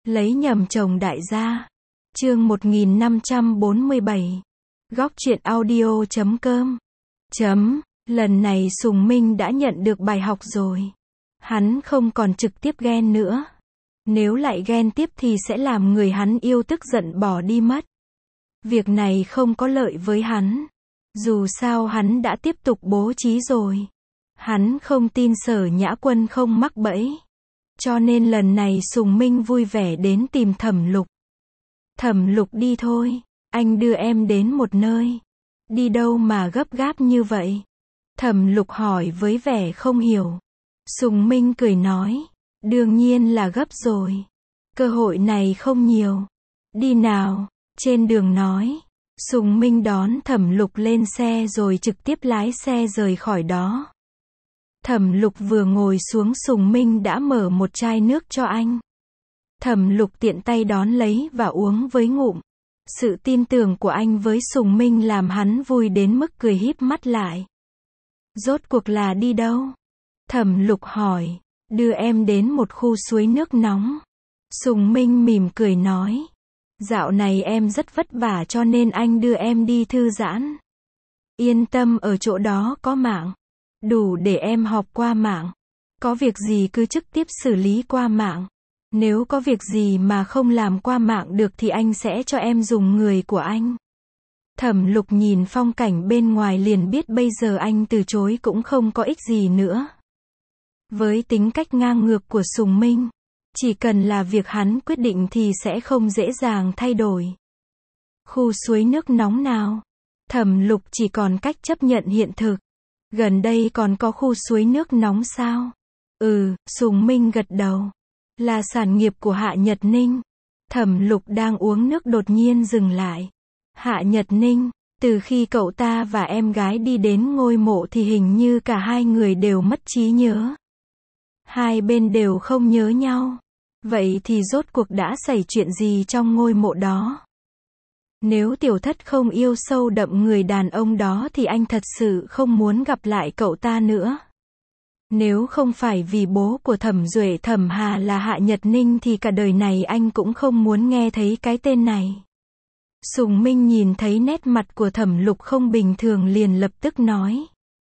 Lấy nhầm chồng đại gia. Chương 1547. Góc truyện audio.com. Lần này Sùng Minh đã nhận được bài học rồi. Hắn không còn trực tiếp ghen nữa. Nếu lại ghen tiếp thì sẽ làm người hắn yêu tức giận bỏ đi mất. Việc này không có lợi với hắn. Dù sao hắn đã tiếp tục bố trí rồi. Hắn không tin Sở Nhã Quân không mắc bẫy. Cho nên lần này Sùng Minh vui vẻ đến tìm Thẩm Lục. Thẩm Lục đi thôi, anh đưa em đến một nơi. Đi đâu mà gấp gáp như vậy? Thẩm Lục hỏi với vẻ không hiểu. Sùng Minh cười nói, đương nhiên là gấp rồi. Cơ hội này không nhiều. Đi nào, trên đường nói. Sùng Minh đón Thẩm Lục lên xe rồi trực tiếp lái xe rời khỏi đó. Thẩm Lục vừa ngồi xuống Sùng Minh đã mở một chai nước cho anh. Thẩm Lục tiện tay đón lấy và uống với ngụm. Sự tin tưởng của anh với Sùng Minh làm hắn vui đến mức cười híp mắt lại. Rốt cuộc là đi đâu? Thẩm Lục hỏi. Đưa em đến một khu suối nước nóng. Sùng Minh mỉm cười nói. Dạo này em rất vất vả cho nên anh đưa em đi thư giãn. Yên tâm, ở chỗ đó có mạng. Đủ để em học qua mạng. Có việc gì cứ trực tiếp xử lý qua mạng. Nếu có việc gì mà không làm qua mạng được thì anh sẽ cho em dùng người của anh. Thẩm Lục nhìn phong cảnh bên ngoài liền biết bây giờ anh từ chối cũng không có ích gì nữa. Với tính cách ngang ngược của Sùng Minh, chỉ cần là việc hắn quyết định thì sẽ không dễ dàng thay đổi. Khu suối nước nóng nào? Thẩm Lục chỉ còn cách chấp nhận hiện thực. Gần đây còn có khu suối nước nóng sao? Sùng Minh gật đầu. Là sản nghiệp của Hạ Nhật Ninh. Thẩm Lục đang uống nước đột nhiên dừng lại. Hạ Nhật Ninh, từ khi cậu ta và em gái đi đến ngôi mộ thì hình như cả hai người đều mất trí nhớ. Hai bên đều không nhớ nhau. Vậy thì rốt cuộc đã xảy chuyện gì trong ngôi mộ đó? Nếu Tiểu Thất không yêu sâu đậm người đàn ông đó thì anh thật sự không muốn gặp lại cậu ta nữa. Nếu không phải vì bố của Thẩm Duệ Thẩm Hà là Hạ Nhật Ninh thì cả đời này anh cũng không muốn nghe thấy cái tên này. Sùng Minh nhìn thấy nét mặt của Thẩm Lục không bình thường liền lập tức nói.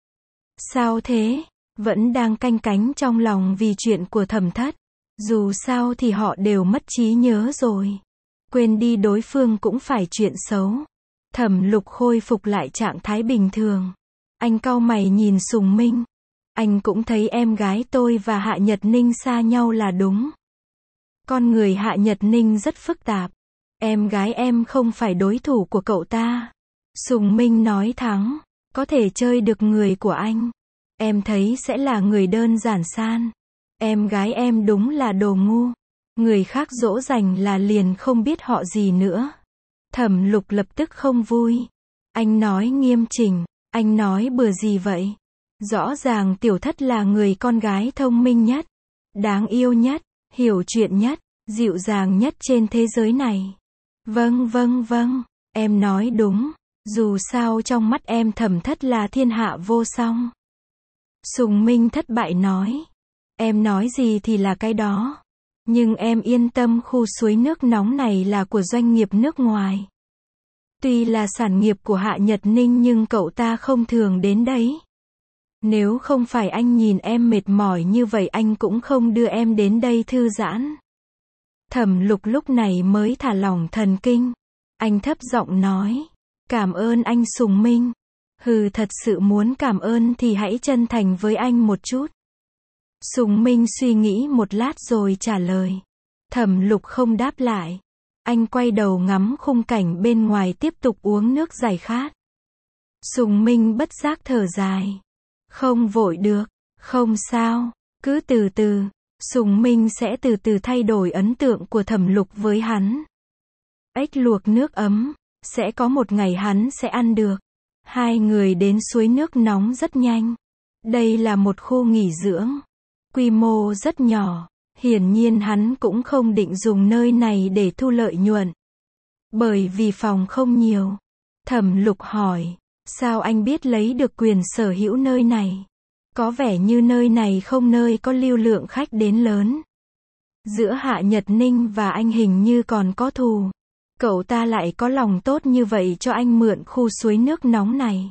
Sao thế? Vẫn đang canh cánh trong lòng vì chuyện của Thẩm Thất. Dù sao thì họ đều mất trí nhớ rồi. Quên đi đối phương cũng phải chuyện xấu. Thẩm Lục khôi phục lại trạng thái bình thường. Anh cau mày nhìn Sùng Minh. Anh cũng thấy em gái tôi và Hạ Nhật Ninh xa nhau là đúng. Con người Hạ Nhật Ninh rất phức tạp. Em gái em không phải đối thủ của cậu ta. Sùng Minh nói thẳng. Có thể chơi được người của anh. Em thấy sẽ là người đơn giản san. Em gái em đúng là đồ ngu. Người khác dỗ dành là liền không biết họ gì nữa. Thẩm Lục lập tức không vui. Anh nói nghiêm chỉnh. Anh nói bừa gì vậy? Rõ ràng Tiểu Thất là người con gái thông minh nhất, đáng yêu nhất, hiểu chuyện nhất, dịu dàng nhất trên thế giới này. Vâng, em nói đúng. Dù sao trong mắt em Thẩm Thất là thiên hạ vô song. Sùng Minh thất bại nói. Em nói gì thì là cái đó. Nhưng em yên tâm, khu suối nước nóng này là của doanh nghiệp nước ngoài. Tuy là sản nghiệp của Hạ Nhật Ninh nhưng cậu ta không thường đến đấy. Nếu không phải anh nhìn em mệt mỏi như vậy anh cũng không đưa em đến đây thư giãn. Thẩm Lục lúc này mới thả lỏng thần kinh. Anh thấp giọng nói. Cảm ơn anh Sùng Minh. Thật sự muốn cảm ơn thì hãy chân thành với anh một chút. Sùng Minh suy nghĩ một lát rồi trả lời. Thẩm Lục không đáp lại. Anh quay đầu ngắm khung cảnh bên ngoài tiếp tục uống nước giải khát. Sùng Minh bất giác thở dài. Không vội được, không sao, cứ từ từ. Sùng Minh sẽ từ từ thay đổi ấn tượng của Thẩm Lục với hắn. Ếch luộc nước ấm, sẽ có một ngày hắn sẽ ăn được. Hai người đến suối nước nóng rất nhanh. Đây là một khu nghỉ dưỡng. Quy mô rất nhỏ. Hiển nhiên hắn cũng không định dùng nơi này để thu lợi nhuận. Bởi vì phòng không nhiều. Thẩm Lục hỏi. Sao anh biết lấy được quyền sở hữu nơi này? Có vẻ như nơi này không nơi có lưu lượng khách đến lớn. Giữa Hạ Nhật Ninh và anh hình như còn có thù. Cậu ta lại có lòng tốt như vậy cho anh mượn khu suối nước nóng này.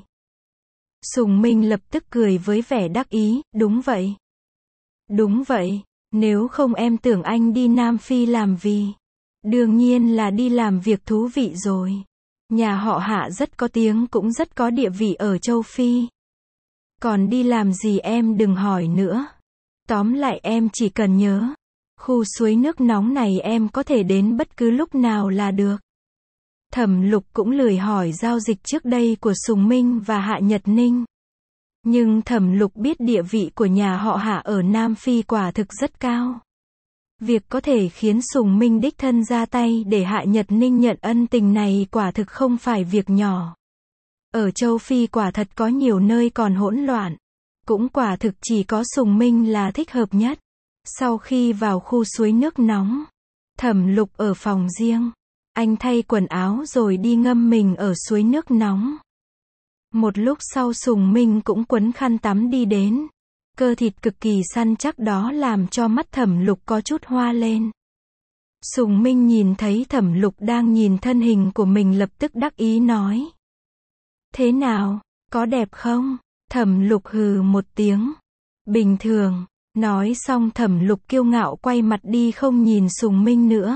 Sùng Minh lập tức cười với vẻ đắc ý, đúng vậy. Đúng vậy, nếu không em tưởng anh đi Nam Phi làm gì? Đương nhiên là đi làm việc thú vị rồi. Nhà họ Hạ rất có tiếng cũng rất có địa vị ở châu Phi. Còn đi làm gì em đừng hỏi nữa. Tóm lại em chỉ cần nhớ, khu suối nước nóng này em có thể đến bất cứ lúc nào là được. Thẩm Lục cũng lười hỏi giao dịch trước đây của Sùng Minh và Hạ Nhật Ninh. Nhưng Thẩm Lục biết địa vị của nhà họ Hạ ở Nam Phi quả thực rất cao. Việc có thể khiến Sùng Minh đích thân ra tay để Hạ Nhật Ninh nhận ân tình này quả thực không phải việc nhỏ. Ở châu Phi quả thật có nhiều nơi còn hỗn loạn. Cũng quả thực chỉ có Sùng Minh là thích hợp nhất. Sau khi vào khu suối nước nóng, Thẩm Lục ở phòng riêng. Anh thay quần áo rồi đi ngâm mình ở suối nước nóng. Một lúc sau Sùng Minh cũng quấn khăn tắm đi đến. Cơ thịt cực kỳ săn chắc đó làm cho mắt Thẩm Lục có chút hoa lên. Sùng Minh nhìn thấy Thẩm Lục đang nhìn thân hình của mình lập tức đắc ý nói. Thế nào, có đẹp không? Thẩm Lục hừ một tiếng. Bình thường. Nói xong Thẩm Lục kiêu ngạo quay mặt đi không nhìn Sùng Minh nữa.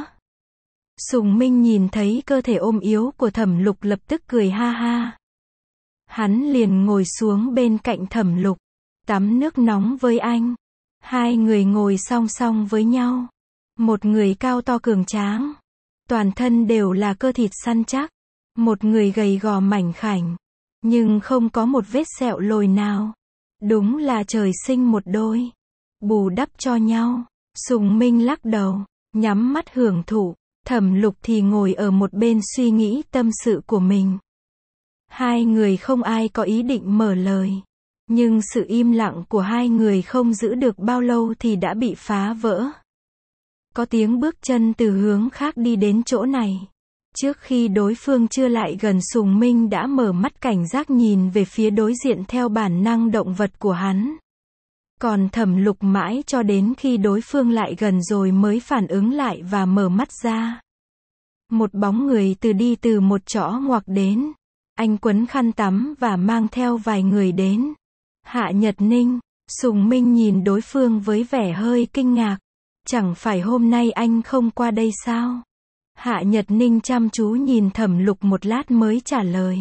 Sùng Minh nhìn thấy cơ thể ôm yếu của Thẩm Lục lập tức cười ha ha. Hắn liền ngồi xuống bên cạnh Thẩm Lục, tắm nước nóng với anh. Hai người ngồi song song với nhau. Một người cao to cường tráng, toàn thân đều là cơ thịt săn chắc. Một người gầy gò mảnh khảnh, nhưng không có một vết sẹo lồi nào. Đúng là trời sinh một đôi. Bù đắp cho nhau. Sùng Minh lắc đầu, nhắm mắt hưởng thụ. Thẩm Lục thì ngồi ở một bên suy nghĩ tâm sự của mình. Hai người không ai có ý định mở lời. Nhưng sự im lặng của hai người không giữ được bao lâu thì đã bị phá vỡ. Có tiếng bước chân từ hướng khác đi đến chỗ này. Trước khi đối phương chưa lại gần Sùng Minh đã mở mắt cảnh giác nhìn về phía đối diện theo bản năng động vật của hắn. Còn Thẩm Lục mãi cho đến khi đối phương lại gần rồi mới phản ứng lại và mở mắt ra. Một bóng người từ một chỗ ngoặc đến. Anh quấn khăn tắm và mang theo vài người đến. Hạ Nhật Ninh. Sùng Minh nhìn đối phương với vẻ hơi kinh ngạc. Chẳng phải hôm nay anh không qua đây sao? Hạ Nhật Ninh chăm chú nhìn Thẩm Lục một lát mới trả lời.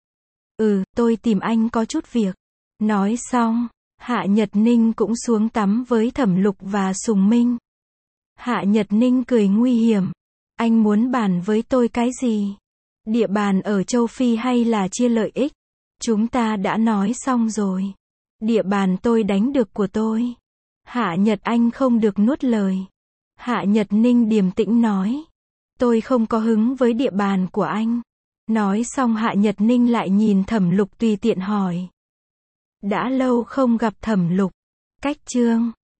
Tôi tìm anh có chút việc. Nói xong, Hạ Nhật Ninh cũng xuống tắm với Thẩm Lục và Sùng Minh. Hạ Nhật Ninh cười nguy hiểm. Anh muốn bàn với tôi cái gì? Địa bàn ở châu Phi hay là chia lợi ích? Chúng ta đã nói xong rồi. Địa bàn tôi đánh được của tôi. Hạ Nhật Anh không được nuốt lời. Hạ Nhật Ninh điềm tĩnh nói. Tôi không có hứng với địa bàn của anh. Nói xong Hạ Nhật Ninh lại nhìn Thẩm Lục tùy tiện hỏi. Đã lâu không gặp Thẩm Lục. Cách chương